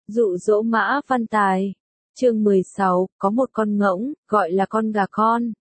Dụ dỗ Mã Văn Tài. Chương 16, có một con ngỗng, gọi là con gà con.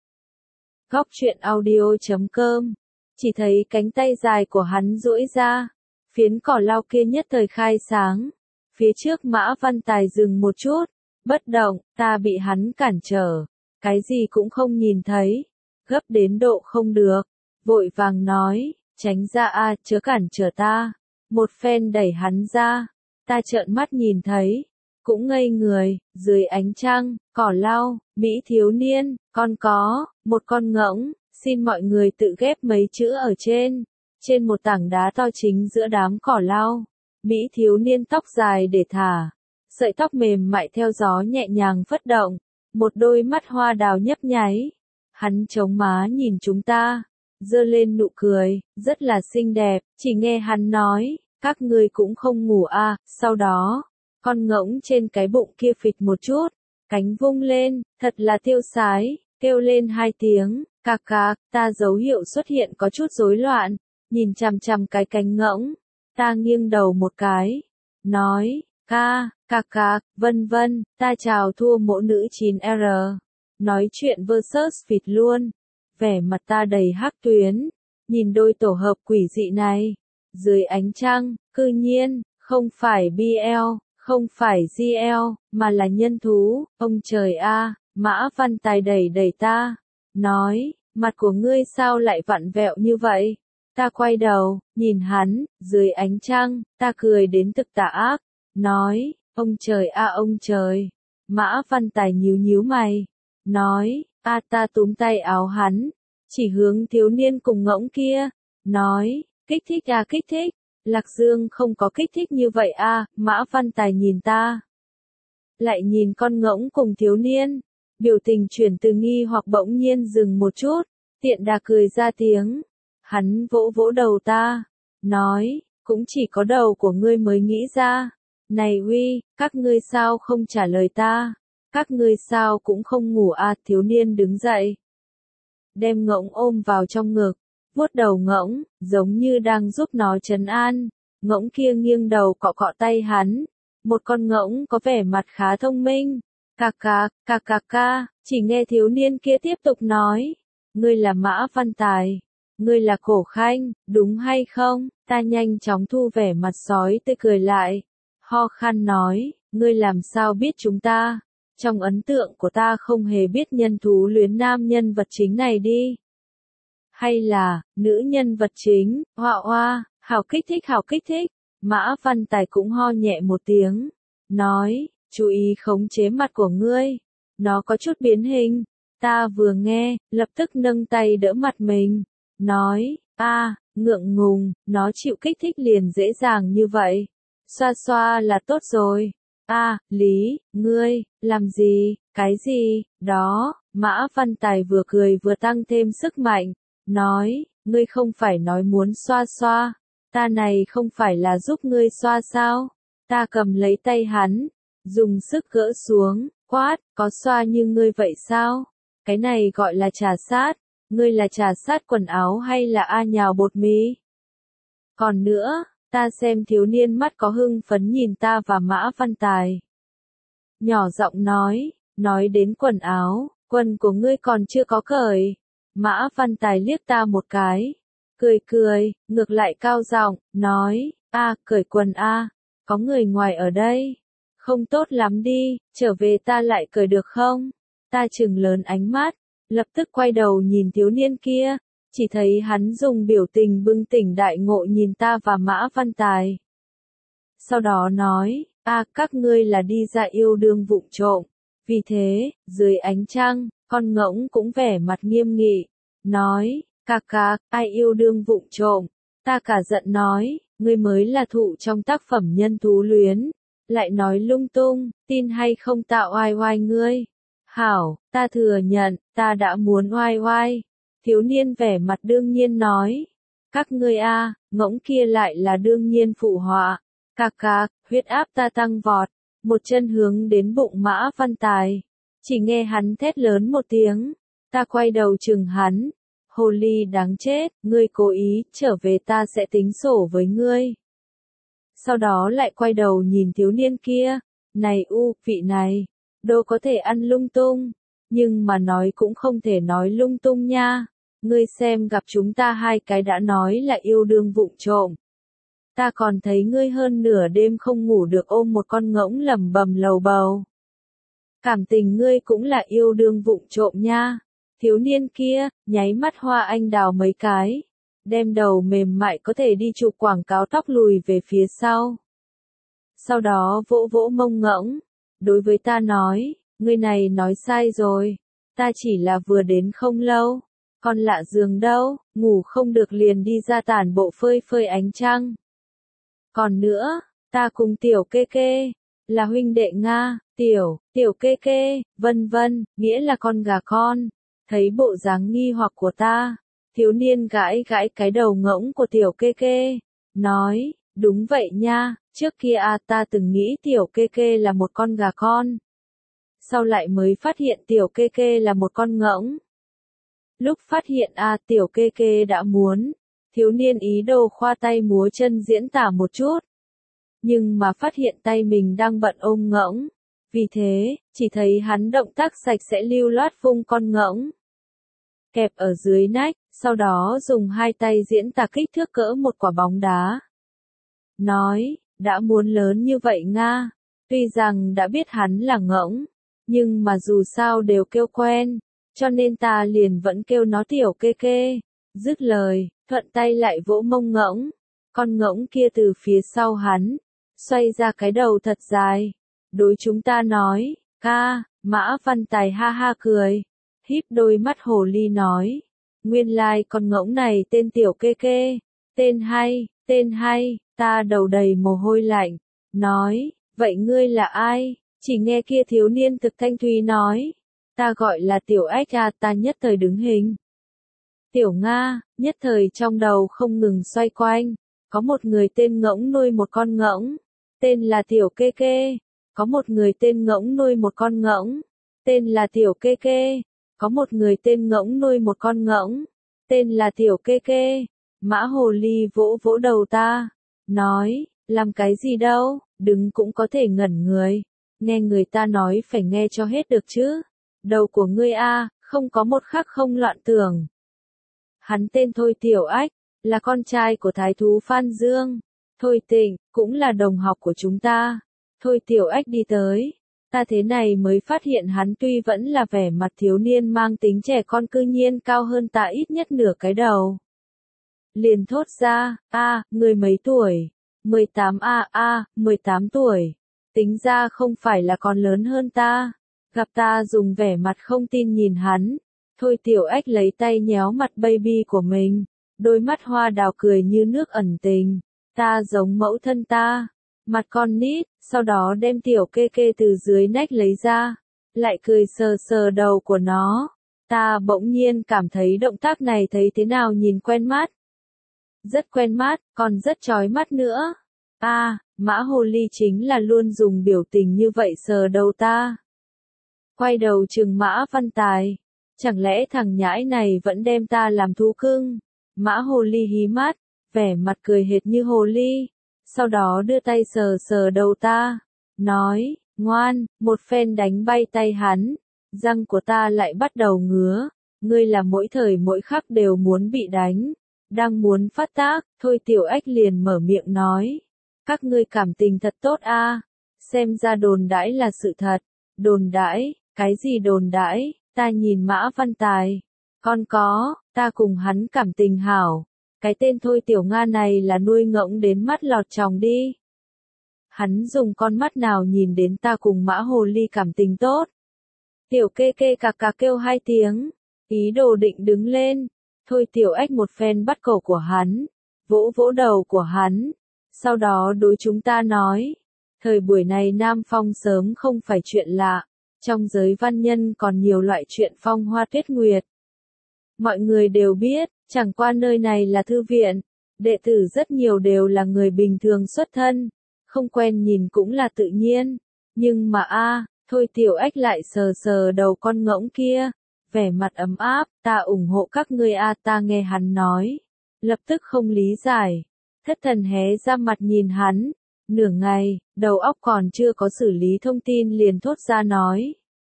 Góc truyện audio.com. Chỉ thấy cánh tay dài của hắn duỗi ra, phiến cỏ lau kia nhất thời khai sáng. Phía trước Mã Văn Tài dừng một chút, bất động, ta bị hắn cản trở, cái gì cũng không nhìn thấy, gấp đến độ không được, vội vàng nói, tránh ra a, chớ cản trở ta. Một phen đẩy hắn ra, ta trợn mắt nhìn thấy, cũng ngây người, dưới ánh trăng, cỏ lau, Mỹ thiếu niên, có, một con ngỗng, xin mọi người tự ghép mấy chữ ở trên một tảng đá to chính giữa đám cỏ lau. Mỹ thiếu niên tóc dài để thả, sợi tóc mềm mại theo gió nhẹ nhàng phất động, một đôi mắt hoa đào nhấp nháy. Hắn chống má nhìn chúng ta, giơ lên nụ cười, rất là xinh đẹp, chỉ nghe hắn nói, các ngươi cũng không ngủ à, sau đó, con ngỗng trên cái bụng kia phịch một chút, cánh vung lên, thật là tiêu sái, kêu lên hai tiếng, cạc cạc, ta dấu hiệu xuất hiện có chút rối loạn, nhìn chằm chằm cái cánh ngỗng, ta nghiêng đầu một cái, nói, ca, cạc cạc, vân vân, ta chào thua mẫu nữ 9R, nói chuyện versus phịt luôn, vẻ mặt ta đầy hắc tuyến, nhìn đôi tổ hợp quỷ dị này, dưới ánh trăng, cư nhiên, không phải BL, không phải GL, mà là nhân thú, ông trời a, Mã Văn Tài đẩy đẩy ta, nói, mặt của ngươi sao lại vặn vẹo như vậy? Ta quay đầu, nhìn hắn, dưới ánh trăng, ta cười đến thực tà ác, nói, ông trời a ông trời. Mã Văn Tài nhíu nhíu mày, nói, ta túm tay áo hắn, chỉ hướng thiếu niên cùng ngỗng kia, nói, kích thích à kích thích. Lạc Dương không có kích thích như vậy à, Mã Văn Tài nhìn ta. Lại nhìn con ngỗng cùng thiếu niên, biểu tình chuyển từ nghi hoặc bỗng nhiên dừng một chút, tiện đà cười ra tiếng. Hắn vỗ vỗ đầu ta, nói, cũng chỉ có đầu của ngươi mới nghĩ ra. Này uy, các ngươi sao không trả lời ta? Các ngươi sao cũng không ngủ à, thiếu niên đứng dậy. Đem ngỗng ôm vào trong ngực, vuốt đầu ngỗng, giống như đang giúp nó trấn an. Ngỗng kia nghiêng đầu cọ cọ tay hắn. Một con ngỗng có vẻ mặt khá thông minh. Cạc cạc, chỉ nghe thiếu niên kia tiếp tục nói. Ngươi là Mã Văn Tài. Ngươi là Cổ Khanh, đúng hay không? Ta nhanh chóng thu vẻ mặt sói tươi cười lại. Ho khan nói, ngươi làm sao biết chúng ta? Trong ấn tượng của ta không hề biết nhân thú luyến nam nhân vật chính này đi. Hay là, nữ nhân vật chính, hoa, hảo kích thích. Mã Văn Tài cũng ho nhẹ một tiếng. Nói, chú ý khống chế mặt của ngươi. Nó có chút biến hình. Ta vừa nghe, lập tức nâng tay đỡ mặt mình. Nói, ngượng ngùng, nó chịu kích thích liền dễ dàng như vậy. Xoa xoa là tốt rồi. Lý, ngươi, làm gì, cái gì, đó, Mã Văn Tài vừa cười vừa tăng thêm sức mạnh. Nói, ngươi không phải nói muốn xoa xoa, ta này không phải là giúp ngươi xoa sao? Ta cầm lấy tay hắn, dùng sức gỡ xuống, quát, có xoa như ngươi vậy sao? Cái này gọi là trà sát, ngươi là trà sát quần áo hay là nhào bột mì? Còn nữa, ta xem thiếu niên mắt có hưng phấn nhìn ta và Mã Văn Tài. Nhỏ giọng nói đến quần áo, quần của ngươi còn chưa có cởi. Mã Văn Tài liếc ta một cái, cười, ngược lại cao giọng, nói, cởi quần có người ngoài ở đây, không tốt lắm đi, trở về ta lại cởi được không? Ta trừng lớn ánh mắt, lập tức quay đầu nhìn thiếu niên kia, chỉ thấy hắn dùng biểu tình bừng tỉnh đại ngộ nhìn ta và Mã Văn Tài. Sau đó nói, các ngươi là đi ra yêu đương vụng trộm, vì thế, dưới ánh trăng, con ngỗng cũng vẻ mặt nghiêm nghị, nói, cạc, ai yêu đương vụng trộm? Ta cả giận nói, ngươi mới là thụ trong tác phẩm nhân thú luyến, lại nói lung tung, tin hay không tạo oai ngươi. Hảo, ta thừa nhận, ta đã muốn oai. Thiếu niên vẻ mặt đương nhiên nói, các ngươi ngỗng kia lại là đương nhiên phụ họa. Cạc, huyết áp ta tăng vọt, một chân hướng đến bụng Mã Văn Tài. Chỉ nghe hắn thét lớn một tiếng, ta quay đầu chừng hắn. Hồ ly đáng chết, ngươi cố ý, trở về ta sẽ tính sổ với ngươi. Sau đó lại quay đầu nhìn thiếu niên kia, Này vị này, đâu có thể ăn lung tung, nhưng mà nói cũng không thể nói lung tung nha. Ngươi xem gặp chúng ta hai cái đã nói là yêu đương vụng trộm. Ta còn thấy ngươi hơn nửa đêm không ngủ được ôm một con ngỗng lẩm bẩm lầu bầu. Cảm tình ngươi cũng là yêu đương vụng trộm nha. Thiếu niên kia, nháy mắt hoa anh đào mấy cái, đem đầu mềm mại có thể đi chụp quảng cáo tóc lùi về phía sau. Sau đó vỗ vỗ mông ngỗng, đối với ta nói, ngươi này nói sai rồi, ta chỉ là vừa đến không lâu, còn lạ giường đâu, ngủ không được liền đi ra tản bộ phơi phơi ánh trăng. Còn nữa, ta cùng tiểu kê kê, là huynh đệ Nga, tiểu kê kê, vân vân, nghĩa là con gà con. Thấy bộ dáng nghi hoặc của ta, thiếu niên gãi gãi cái đầu ngỗng của tiểu kê kê, nói, đúng vậy nha, trước kia ta từng nghĩ tiểu kê kê là một con gà con. Sau lại mới phát hiện tiểu kê kê là một con ngỗng. Lúc phát hiện tiểu kê kê đã muốn, thiếu niên ý đồ khoa tay múa chân diễn tả một chút. Nhưng mà phát hiện tay mình đang bận ôm ngỗng. Vì thế, chỉ thấy hắn động tác sạch sẽ lưu loát vung con ngỗng kẹp ở dưới nách, sau đó dùng hai tay diễn tả kích thước cỡ một quả bóng đá. Nói, đã muốn lớn như vậy Nga, tuy rằng đã biết hắn là ngỗng, nhưng mà dù sao đều kêu quen, cho nên ta liền vẫn kêu nó tiểu kê kê. Dứt lời, thuận tay lại vỗ mông ngỗng, con ngỗng kia từ phía sau hắn, xoay ra cái đầu thật dài, đối chúng ta nói, ca, Mã Văn Tài ha ha cười. Híp đôi mắt hồ ly nói, nguyên lai con ngỗng này tên tiểu kê kê, tên hay, ta đầu đầy mồ hôi lạnh, nói, vậy ngươi là ai? Chỉ nghe kia thiếu niên thực thanh thúy nói, ta gọi là tiểu ách ta nhất thời đứng hình. Tiểu Nga, nhất thời trong đầu không ngừng xoay quanh, có một người tên ngỗng nuôi một con ngỗng, tên là tiểu kê kê, có một người tên ngỗng nuôi một con ngỗng, tên là tiểu kê kê. Có một người tên ngỗng nuôi một con ngỗng, tên là tiểu kê kê. Mã hồ ly vỗ vỗ đầu ta, nói, làm cái gì đâu, đứng cũng có thể ngẩn người. Nghe người ta nói phải nghe cho hết được chứ. Đầu của ngươi không có một khắc không loạn tưởng. Hắn tên Thôi Tiểu Ách, là con trai của thái thú Phan Dương. Thôi Tịnh, cũng là đồng học của chúng ta. Thôi Tiểu Ách đi tới. Ta thế này mới phát hiện hắn tuy vẫn là vẻ mặt thiếu niên mang tính trẻ con cư nhiên cao hơn ta ít nhất nửa cái đầu. Liền thốt ra, người mấy tuổi? 18 18 tuổi. Tính ra không phải là còn lớn hơn ta. Gặp ta dùng vẻ mặt không tin nhìn hắn. Thôi Tiểu Ách lấy tay nhéo mặt baby của mình. Đôi mắt hoa đào cười như nước ẩn tình. Ta giống mẫu thân ta. Mặt con nít, sau đó đem tiểu kê kê từ dưới nách lấy ra, lại cười sờ sờ đầu của nó. Ta bỗng nhiên cảm thấy động tác này thấy thế nào nhìn quen mắt. Rất quen mắt, còn rất chói mắt nữa. Mã hồ ly chính là luôn dùng biểu tình như vậy sờ đầu ta. Quay đầu trừng Mã Văn Tài. Chẳng lẽ thằng nhãi này vẫn đem ta làm thú cưng? Mã hồ ly hí mắt, vẻ mặt cười hệt như hồ ly. Sau đó đưa tay sờ sờ đầu ta, nói, ngoan, một phen đánh bay tay hắn, răng của ta lại bắt đầu ngứa, ngươi là mỗi thời mỗi khắc đều muốn bị đánh, đang muốn phát tác, Thôi Tiểu Ách liền mở miệng nói, các ngươi cảm tình thật tốt xem ra đồn đãi là sự thật, đồn đãi, cái gì đồn đãi, ta nhìn Mã Văn Tài, con có, ta cùng hắn cảm tình hảo. Cái tên Thôi Tiểu Nga này là nuôi ngỗng đến mắt lọt tròng đi. Hắn dùng con mắt nào nhìn đến ta cùng Mã hồ ly cảm tình tốt. Tiểu kê kê cạc cạc kêu hai tiếng, ý đồ định đứng lên. Thôi Tiểu Ách một phen bắt cổ của hắn, vỗ vỗ đầu của hắn. Sau đó đối chúng ta nói, thời buổi này Nam Phong sớm không phải chuyện lạ. Trong giới văn nhân còn nhiều loại chuyện phong hoa tuyết nguyệt. Mọi người đều biết, chẳng qua nơi này là thư viện, đệ tử rất nhiều đều là người bình thường xuất thân, không quen nhìn cũng là tự nhiên, nhưng mà Thôi Tiểu Ách lại sờ sờ đầu con ngỗng kia, vẻ mặt ấm áp, ta ủng hộ các ngươi ta nghe hắn nói, lập tức không lý giải, thất thần hé ra mặt nhìn hắn, Nửa ngày, đầu óc còn chưa có xử lý thông tin liền thốt ra nói.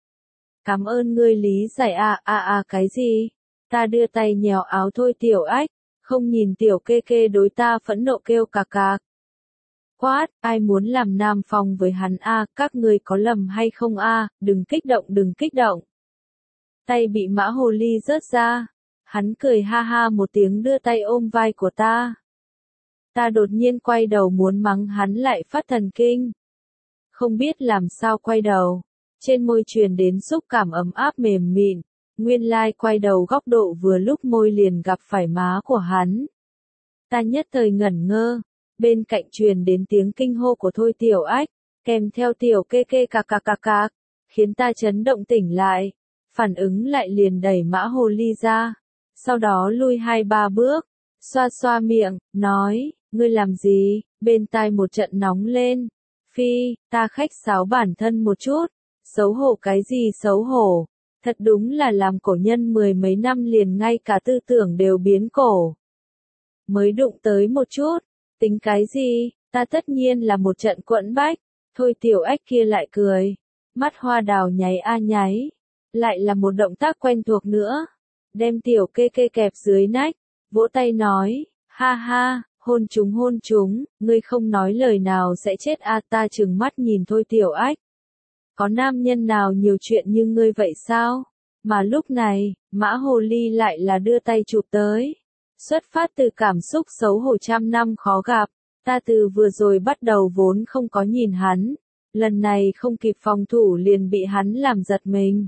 Cảm ơn ngươi lý giải cái gì? Ta đưa tay nhéo áo Thôi Tiểu Ách, không nhìn Tiểu Kê Kê đối ta phẫn nộ kêu cà cà. Quát, ai muốn làm nam phòng với hắn các ngươi có lầm hay không đừng kích động. Tay bị mã hồ ly rớt ra. Hắn cười ha ha một tiếng đưa tay ôm vai của ta. Ta đột nhiên quay đầu muốn mắng hắn lại phát thần kinh. Không biết làm sao quay đầu. Trên môi truyền đến xúc cảm ấm áp mềm mịn. Nguyên lai quay đầu góc độ vừa lúc môi liền gặp phải má của hắn. Ta nhất thời ngẩn ngơ. Bên cạnh truyền đến tiếng kinh hô của Thôi Tiểu Ách, kèm theo Tiểu Kê Kê cạc, khiến ta chấn động tỉnh lại. Phản ứng lại liền đẩy mã hồ ly ra. Sau đó lui 2-3 bước, xoa xoa miệng, nói, ngươi làm gì, bên tai một trận nóng lên. Phi, ta khách sáo bản thân một chút, xấu hổ cái gì xấu hổ, thật đúng là làm cổ nhân 10 mấy năm liền ngay cả tư tưởng đều biến cổ. Mới đụng tới một chút, tính cái gì, ta tất nhiên là một trận quẫn bách. Thôi Tiểu Ách kia lại cười, mắt hoa đào nháy nháy, lại là một động tác quen thuộc nữa. Đem Tiểu Kê Kê kẹp dưới nách, vỗ tay nói, ha ha, hôn chúng, ngươi không nói lời nào sẽ chết ta trừng mắt nhìn Thôi Tiểu Ách. Có nam nhân nào nhiều chuyện như ngươi vậy sao? Mà lúc này, mã hồ ly lại là đưa tay chụp tới. Xuất phát từ cảm xúc xấu hổ trăm năm khó gặp, ta từ vừa rồi bắt đầu vốn không có nhìn hắn. Lần này không kịp phòng thủ liền bị hắn làm giật mình.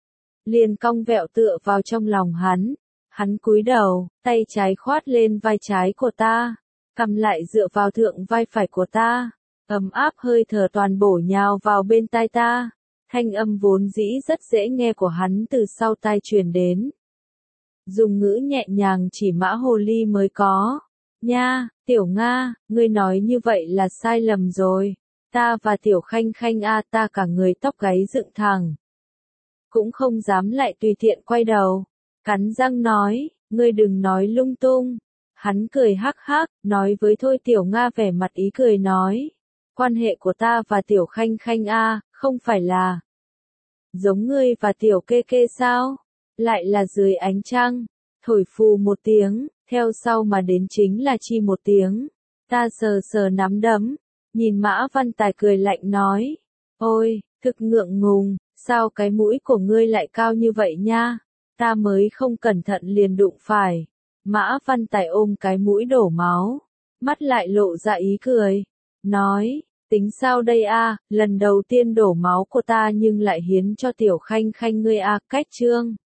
Liền cong vẹo tựa vào trong lòng hắn. Hắn cúi đầu, tay trái khoát lên vai trái của ta, cầm lại dựa vào thượng vai phải của ta, ấm áp hơi thở toàn bổ nhào vào bên tai ta. Thanh âm vốn dĩ rất dễ nghe của hắn từ sau tai truyền đến. Dùng ngữ nhẹ nhàng chỉ mã hồ ly mới có. Nha, Tiểu Nga, ngươi nói như vậy là sai lầm rồi. Ta và Tiểu Khanh Khanh ta cả người tóc gáy dựng thẳng. Cũng không dám lại tùy tiện quay đầu. Cắn răng nói, ngươi đừng nói lung tung. Hắn cười hắc hắc, nói với Thôi Tiểu Nga vẻ mặt ý cười nói. Quan hệ của ta và Tiểu Khanh Khanh không phải là giống ngươi và Tiểu Kê Kê sao? Lại là dưới ánh trăng. Thổi phù một tiếng, theo sau mà đến chính là chi một tiếng. Ta sờ sờ nắm đấm, nhìn Mã Văn Tài cười lạnh nói. Ôi, thực ngượng ngùng, sao cái mũi của ngươi lại cao như vậy nha? Ta mới không cẩn thận liền đụng phải. Mã Văn Tài ôm cái mũi đổ máu, mắt lại lộ ra ý cười. Nói, tính sao đây lần đầu tiên đổ máu của ta nhưng lại hiến cho Tiểu Khanh Khanh ngươi cách chương.